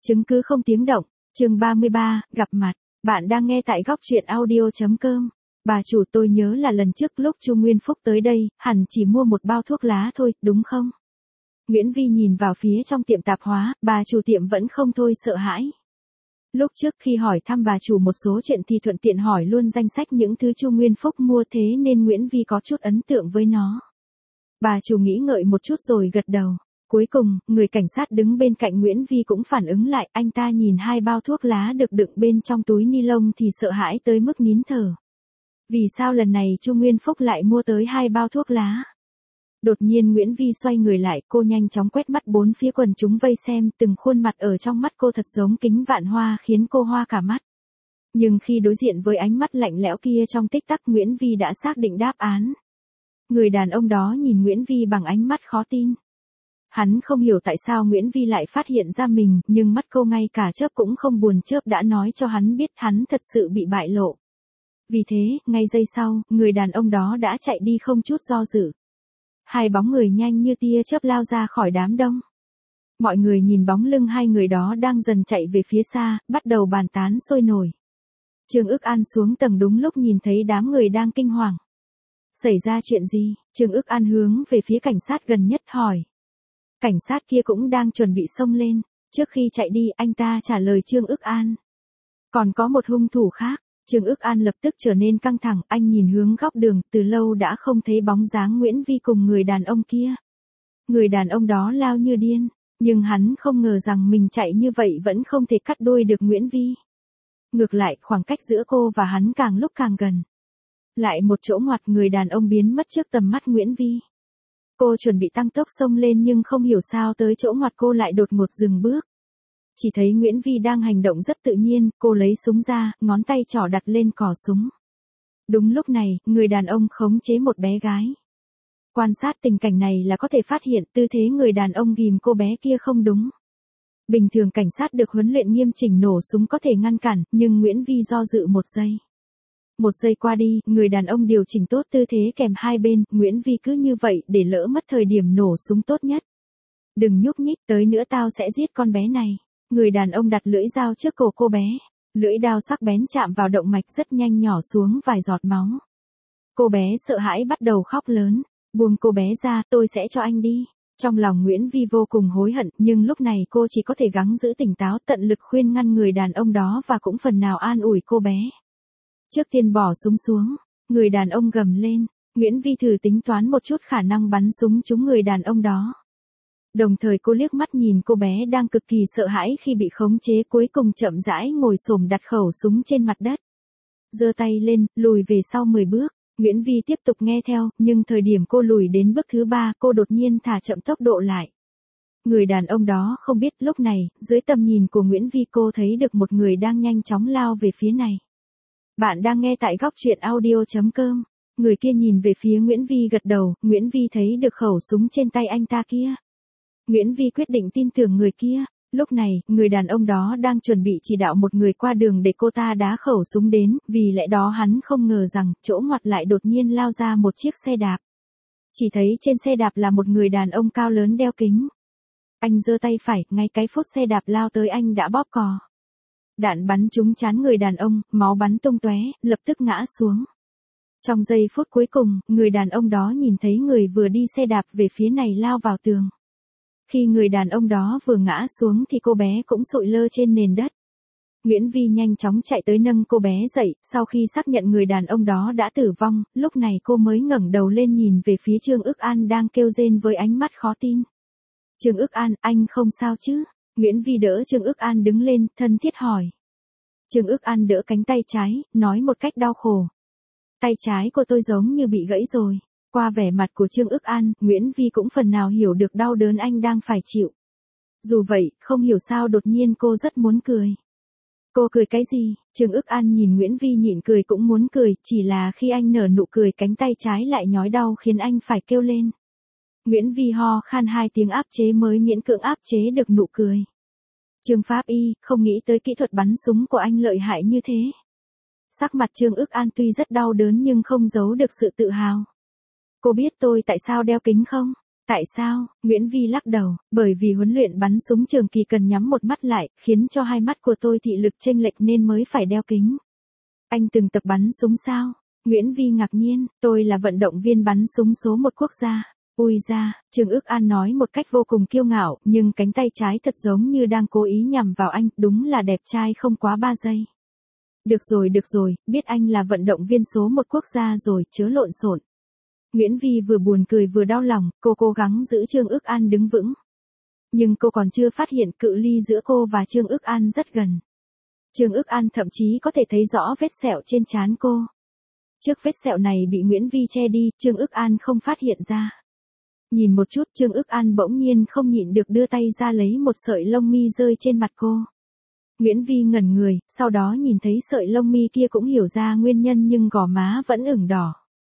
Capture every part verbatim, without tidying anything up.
Chứng cứ không tiếng động, chương ba mươi ba, gặp mặt. Bạn đang nghe tại góc truyện audio.com. Bà chủ, tôi nhớ là lần trước lúc Chu Nguyên Phúc tới đây, hẳn chỉ mua một bao thuốc lá thôi, đúng không? Nguyễn Vi nhìn vào phía trong tiệm tạp hóa, bà chủ tiệm vẫn không thôi sợ hãi. Lúc trước khi hỏi thăm bà chủ một số chuyện thì thuận tiện hỏi luôn danh sách những thứ Chu Nguyên Phúc mua, thế nên Nguyễn Vi có chút ấn tượng với nó. Bà chủ nghĩ ngợi một chút rồi gật đầu. Cuối cùng, người cảnh sát đứng bên cạnh Nguyễn Vi cũng phản ứng lại, anh ta nhìn hai bao thuốc lá được đựng bên trong túi ni lông thì sợ hãi tới mức nín thở. Vì sao lần này Chu Nguyên Phúc lại mua tới hai bao thuốc lá? Đột nhiên Nguyễn Vi xoay người lại, cô nhanh chóng quét mắt bốn phía quần chúng vây xem, từng khuôn mặt ở trong mắt cô thật giống kính vạn hoa khiến cô hoa cả mắt. Nhưng khi đối diện với ánh mắt lạnh lẽo kia trong tích tắc, Nguyễn Vi đã xác định đáp án. Người đàn ông đó nhìn Nguyễn Vi bằng ánh mắt khó tin. Hắn không hiểu tại sao Nguyễn Vi lại phát hiện ra mình, nhưng mắt cô ngay cả chớp cũng không buồn chớp đã nói cho hắn biết hắn thật sự bị bại lộ. Vì thế, ngay giây sau, người đàn ông đó đã chạy đi không chút do dự. Hai bóng người nhanh như tia chớp lao ra khỏi đám đông. Mọi người nhìn bóng lưng hai người đó đang dần chạy về phía xa, bắt đầu bàn tán sôi nổi. Trương Ức An xuống tầng đúng lúc nhìn thấy đám người đang kinh hoàng. Xảy ra chuyện gì? Trương Ức An hướng về phía cảnh sát gần nhất hỏi. Cảnh sát kia cũng đang chuẩn bị xông lên. Trước khi chạy đi, anh ta trả lời Trương Ức An. Còn có một hung thủ khác. Trương Ức An lập tức trở nên căng thẳng, anh nhìn hướng góc đường, từ lâu đã không thấy bóng dáng Nguyễn Vi cùng người đàn ông kia. Người đàn ông đó lao như điên, nhưng hắn không ngờ rằng mình chạy như vậy vẫn không thể cắt đuôi được Nguyễn Vi. Ngược lại, khoảng cách giữa cô và hắn càng lúc càng gần. Lại một chỗ ngoặt, người đàn ông biến mất trước tầm mắt Nguyễn Vi. Cô chuẩn bị tăng tốc xông lên nhưng không hiểu sao tới chỗ ngoặt cô lại đột ngột dừng bước. Chỉ thấy Nguyễn Vi đang hành động rất tự nhiên, cô lấy súng ra, ngón tay trỏ đặt lên cò súng. Đúng lúc này, người đàn ông khống chế một bé gái. Quan sát tình cảnh này là có thể phát hiện tư thế người đàn ông ghìm cô bé kia không đúng. Bình thường cảnh sát được huấn luyện nghiêm chỉnh nổ súng có thể ngăn cản, nhưng Nguyễn Vi do dự một giây. Một giây qua đi, người đàn ông điều chỉnh tốt tư thế kèm hai bên, Nguyễn Vi cứ như vậy để lỡ mất thời điểm nổ súng tốt nhất. Đừng nhúc nhích, tới nữa tao sẽ giết con bé này. Người đàn ông đặt lưỡi dao trước cổ cô bé. Lưỡi dao sắc bén chạm vào động mạch rất nhanh, nhỏ xuống vài giọt máu. Cô bé sợ hãi bắt đầu khóc lớn. Buông cô bé ra, tôi sẽ cho anh đi. Trong lòng Nguyễn Vi vô cùng hối hận, nhưng lúc này cô chỉ có thể gắng giữ tỉnh táo, tận lực khuyên ngăn người đàn ông đó và cũng phần nào an ủi cô bé. Trước tiên bỏ súng xuống, người đàn ông gầm lên. Nguyễn Vi thử tính toán một chút khả năng bắn súng trúng người đàn ông đó. Đồng thời cô liếc mắt nhìn cô bé đang cực kỳ sợ hãi khi bị khống chế, cuối cùng chậm rãi ngồi xổm đặt khẩu súng trên mặt đất. Giơ tay lên, lùi về sau mười bước. Nguyễn Vi tiếp tục nghe theo, nhưng thời điểm cô lùi đến bước thứ ba, cô đột nhiên thả chậm tốc độ lại. Người đàn ông đó không biết lúc này, dưới tầm nhìn của Nguyễn Vi cô thấy được một người đang nhanh chóng lao về phía này. Bạn đang nghe tại góc truyện audio.com. Người kia nhìn về phía Nguyễn Vi gật đầu, Nguyễn Vi thấy được khẩu súng trên tay anh ta kia. Nguyễn Vi quyết định tin tưởng người kia. Lúc này, người đàn ông đó đang chuẩn bị chỉ đạo một người qua đường để cô ta đá khẩu súng đến, vì lẽ đó hắn không ngờ rằng, chỗ ngoặt lại đột nhiên lao ra một chiếc xe đạp. Chỉ thấy trên xe đạp là một người đàn ông cao lớn đeo kính. Anh giơ tay phải, ngay cái phút xe đạp lao tới anh đã bóp cò. Đạn bắn trúng trán người đàn ông, máu bắn tung tóe, lập tức ngã xuống. Trong giây phút cuối cùng, người đàn ông đó nhìn thấy người vừa đi xe đạp về phía này lao vào tường. Khi người đàn ông đó vừa ngã xuống thì cô bé cũng sụi lơ trên nền đất. Nguyễn Vi nhanh chóng chạy tới nâng cô bé dậy, sau khi xác nhận người đàn ông đó đã tử vong, lúc này cô mới ngẩng đầu lên nhìn về phía Trương Ức An đang kêu rên với ánh mắt khó tin. Trương Ức An, anh không sao chứ? Nguyễn Vi đỡ Trương Ức An đứng lên, thân thiết hỏi. Trương Ức An đỡ cánh tay trái, nói một cách đau khổ. Tay trái của tôi giống như bị gãy rồi. Qua vẻ mặt của Trương Ức An, Nguyễn Vi cũng phần nào hiểu được đau đớn anh đang phải chịu. Dù vậy, không hiểu sao đột nhiên cô rất muốn cười. Cô cười cái gì? Trương Ức An nhìn Nguyễn Vi nhịn cười cũng muốn cười, chỉ là khi anh nở nụ cười cánh tay trái lại nhói đau khiến anh phải kêu lên. Nguyễn Vi ho khan hai tiếng áp chế mới miễn cưỡng áp chế được nụ cười. Trương Pháp Y, không nghĩ tới kỹ thuật bắn súng của anh lợi hại như thế. Sắc mặt Trương Ức An tuy rất đau đớn nhưng không giấu được sự tự hào. Cô biết tôi tại sao đeo kính không? Tại sao? Nguyễn Vi lắc đầu, bởi vì huấn luyện bắn súng trường kỳ cần nhắm một mắt lại, khiến cho hai mắt của tôi thị lực chênh lệch nên mới phải đeo kính. Anh từng tập bắn súng sao? Nguyễn Vi ngạc nhiên, tôi là vận động viên bắn súng số một quốc gia. Ui da, Trương Ức An nói một cách vô cùng kiêu ngạo, nhưng cánh tay trái thật giống như đang cố ý nhằm vào anh, đúng là đẹp trai không quá ba giây. Được rồi được rồi, biết anh là vận động viên số một quốc gia rồi, chớ lộn xộn. Nguyễn Vi vừa buồn cười vừa đau lòng, cô cố gắng giữ Trương Ức An đứng vững. Nhưng cô còn chưa phát hiện cự ly giữa cô và Trương Ức An rất gần. Trương Ức An thậm chí có thể thấy rõ vết sẹo trên trán cô. Trước vết sẹo này bị Nguyễn Vi che đi, Trương Ức An không phát hiện ra. Nhìn một chút, Trương Ức An bỗng nhiên không nhịn được đưa tay ra lấy một sợi lông mi rơi trên mặt cô. Nguyễn Vi ngẩn người, sau đó nhìn thấy sợi lông mi kia cũng hiểu ra nguyên nhân nhưng gò má vẫn ửng đỏ.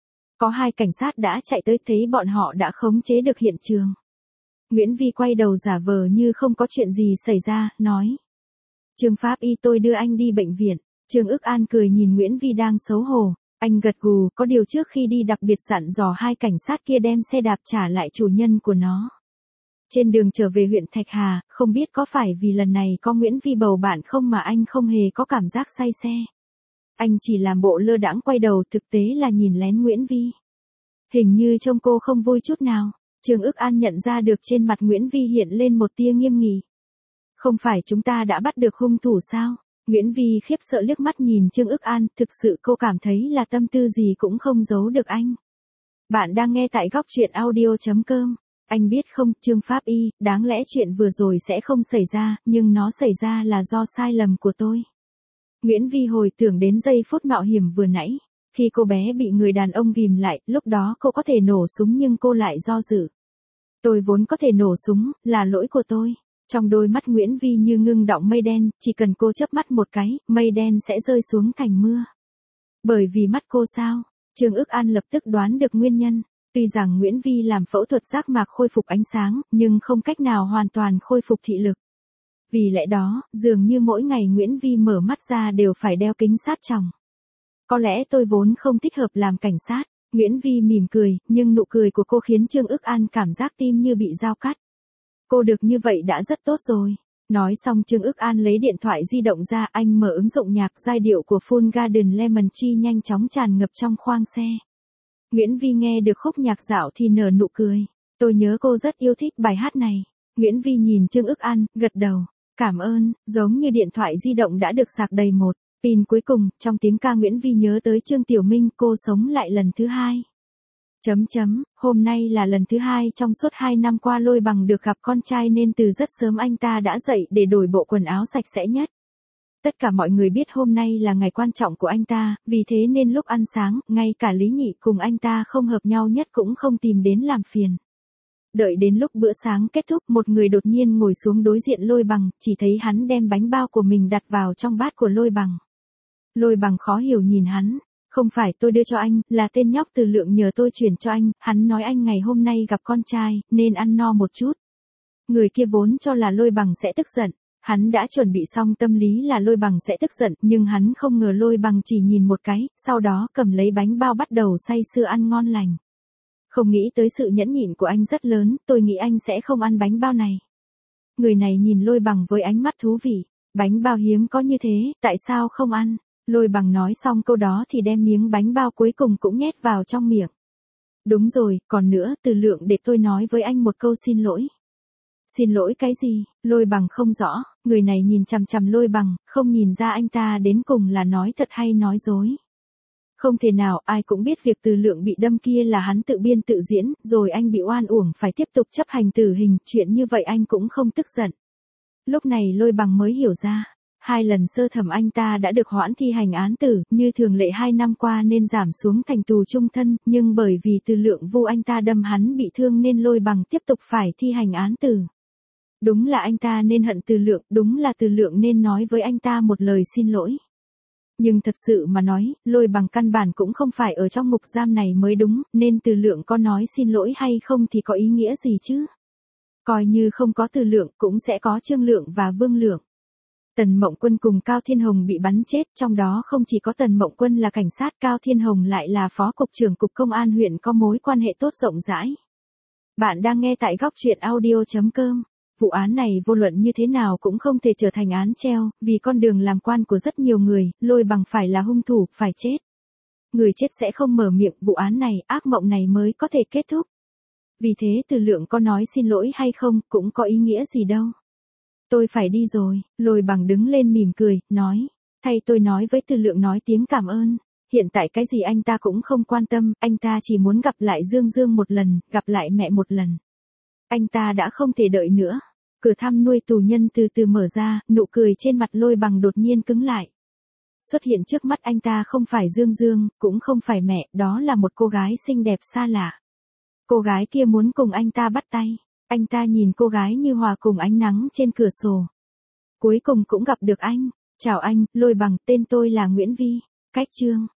Có hai cảnh sát đã chạy tới thấy bọn họ đã khống chế được hiện trường. Nguyễn Vi quay đầu giả vờ như không có chuyện gì xảy ra, nói. Trương Pháp Y tôi đưa anh đi bệnh viện. Trương Ức An cười nhìn Nguyễn Vi đang xấu hổ. Anh gật gù, có điều trước khi đi đặc biệt dặn dò hai cảnh sát kia đem xe đạp trả lại chủ nhân của nó. Trên đường trở về huyện Thạch Hà, không biết có phải vì lần này có Nguyễn Vi bầu bạn không mà anh không hề có cảm giác say xe. Anh chỉ làm bộ lơ đãng quay đầu, thực tế là nhìn lén Nguyễn Vi. Hình như trông cô không vui chút nào. Trương Ức An nhận ra được trên mặt Nguyễn Vi hiện lên một tia nghiêm nghị. Không phải chúng ta đã bắt được hung thủ sao? Nguyễn Vi khiếp sợ liếc mắt nhìn Trương Ức An, thực sự cô cảm thấy là tâm tư gì cũng không giấu được anh. Bạn đang nghe tại góc truyện audio chấm com. Anh biết không, Trương Pháp Y, đáng lẽ chuyện vừa rồi sẽ không xảy ra, nhưng nó xảy ra là do sai lầm của tôi. Nguyễn Vi hồi tưởng đến giây phút mạo hiểm vừa nãy. Khi cô bé bị người đàn ông ghìm lại, lúc đó cô có thể nổ súng nhưng cô lại do dự. Tôi vốn có thể nổ súng, là lỗi của tôi. Trong đôi mắt Nguyễn Vi như ngưng đọng mây đen, chỉ cần cô chớp mắt một cái, mây đen sẽ rơi xuống thành mưa. Bởi vì mắt cô sao? Trương Ức An lập tức đoán được nguyên nhân. Tuy rằng Nguyễn Vi làm phẫu thuật giác mạc khôi phục ánh sáng, nhưng không cách nào hoàn toàn khôi phục thị lực. Vì lẽ đó, dường như mỗi ngày Nguyễn Vi mở mắt ra đều phải đeo kính sát tròng. Có lẽ tôi vốn không thích hợp làm cảnh sát. Nguyễn Vi mỉm cười, nhưng nụ cười của cô khiến Trương Ức An cảm giác tim như bị dao cắt. Cô được như vậy đã rất tốt rồi. Nói xong Trương Ức An lấy điện thoại di động ra, anh mở ứng dụng nhạc, giai điệu của Full Garden Lemon Tree nhanh chóng tràn ngập trong khoang xe. Nguyễn Vi nghe được khúc nhạc dạo thì nở nụ cười. Tôi nhớ cô rất yêu thích bài hát này. Nguyễn Vi nhìn Trương Ức An, gật đầu. Cảm ơn, giống như điện thoại di động đã được sạc đầy một pin cuối cùng, trong tiếng ca Nguyễn Vi nhớ tới Trương Tiểu Minh, cô sống lại lần thứ hai. Chấm chấm, hôm nay là lần thứ hai trong suốt hai năm qua Lôi Bằng được gặp con trai nên từ rất sớm anh ta đã dậy để đổi bộ quần áo sạch sẽ nhất. Tất cả mọi người biết hôm nay là ngày quan trọng của anh ta, vì thế nên lúc ăn sáng, ngay cả Lý Nhị cùng anh ta không hợp nhau nhất cũng không tìm đến làm phiền. Đợi đến lúc bữa sáng kết thúc, một người đột nhiên ngồi xuống đối diện Lôi Bằng, chỉ thấy hắn đem bánh bao của mình đặt vào trong bát của Lôi Bằng. Lôi Bằng khó hiểu nhìn hắn. Không phải tôi đưa cho anh, là tên nhóc Từ Lượng nhờ tôi chuyển cho anh, hắn nói anh ngày hôm nay gặp con trai, nên ăn no một chút. Người kia vốn cho là Lôi Bằng sẽ tức giận. Hắn đã chuẩn bị xong tâm lý là Lôi Bằng sẽ tức giận, nhưng hắn không ngờ Lôi Bằng chỉ nhìn một cái, sau đó cầm lấy bánh bao bắt đầu say sưa ăn ngon lành. Không nghĩ tới sự nhẫn nhịn của anh rất lớn, tôi nghĩ anh sẽ không ăn bánh bao này. Người này nhìn Lôi Bằng với ánh mắt thú vị. Bánh bao hiếm có như thế, tại sao không ăn? Lôi Bằng nói xong câu đó thì đem miếng bánh bao cuối cùng cũng nhét vào trong miệng. Đúng rồi, còn nữa, Từ Lượng để tôi nói với anh một câu xin lỗi. Xin lỗi cái gì? Lôi Bằng không rõ, người này nhìn chằm chằm Lôi Bằng, không nhìn ra anh ta đến cùng là nói thật hay nói dối. Không thể nào, ai cũng biết việc Từ Lượng bị đâm kia là hắn tự biên tự diễn, rồi anh bị oan uổng phải tiếp tục chấp hành tử hình, chuyện như vậy anh cũng không tức giận. Lúc này Lôi Bằng mới hiểu ra. Hai lần sơ thẩm anh ta đã được hoãn thi hành án tử, như thường lệ hai năm qua nên giảm xuống thành tù chung thân, nhưng bởi vì Từ Lượng vu anh ta đâm hắn bị thương nên Lôi Bằng tiếp tục phải thi hành án tử. Đúng là anh ta nên hận Từ Lượng, đúng là Từ Lượng nên nói với anh ta một lời xin lỗi. Nhưng thật sự mà nói, Lôi Bằng căn bản cũng không phải ở trong ngục giam này mới đúng, nên Từ Lượng có nói xin lỗi hay không thì có ý nghĩa gì chứ? Coi như không có Từ Lượng cũng sẽ có Trương Lượng và Vương Lượng. Tần Mộng Quân cùng Cao Thiên Hồng bị bắn chết, trong đó không chỉ có Tần Mộng Quân là cảnh sát, Cao Thiên Hồng lại là phó cục trưởng cục công an huyện có mối quan hệ tốt rộng rãi. Bạn đang nghe tại góc truyện audio.com. Vụ án này vô luận như thế nào cũng không thể trở thành án treo, vì con đường làm quan của rất nhiều người, Lôi Bằng phải là hung thủ, phải chết. Người chết sẽ không mở miệng, vụ án này, ác mộng này mới có thể kết thúc. Vì thế Từ Lượng có nói xin lỗi hay không, cũng có ý nghĩa gì đâu. Tôi phải đi rồi, Lôi Bằng đứng lên mỉm cười, nói. Thay tôi nói với Từ Lượng nói tiếng cảm ơn. Hiện tại cái gì anh ta cũng không quan tâm, anh ta chỉ muốn gặp lại Dương Dương một lần, gặp lại mẹ một lần. Anh ta đã không thể đợi nữa. Cửa thăm nuôi tù nhân từ từ mở ra, nụ cười trên mặt Lôi Bằng đột nhiên cứng lại. Xuất hiện trước mắt anh ta không phải Dương Dương, cũng không phải mẹ, đó là một cô gái xinh đẹp xa lạ. Cô gái kia muốn cùng anh ta bắt tay. Anh ta nhìn cô gái như hòa cùng ánh nắng trên cửa sổ. Cuối cùng cũng gặp được anh. Chào anh, Lôi Bằng, tên tôi là Nguyễn Vi. Cách chương.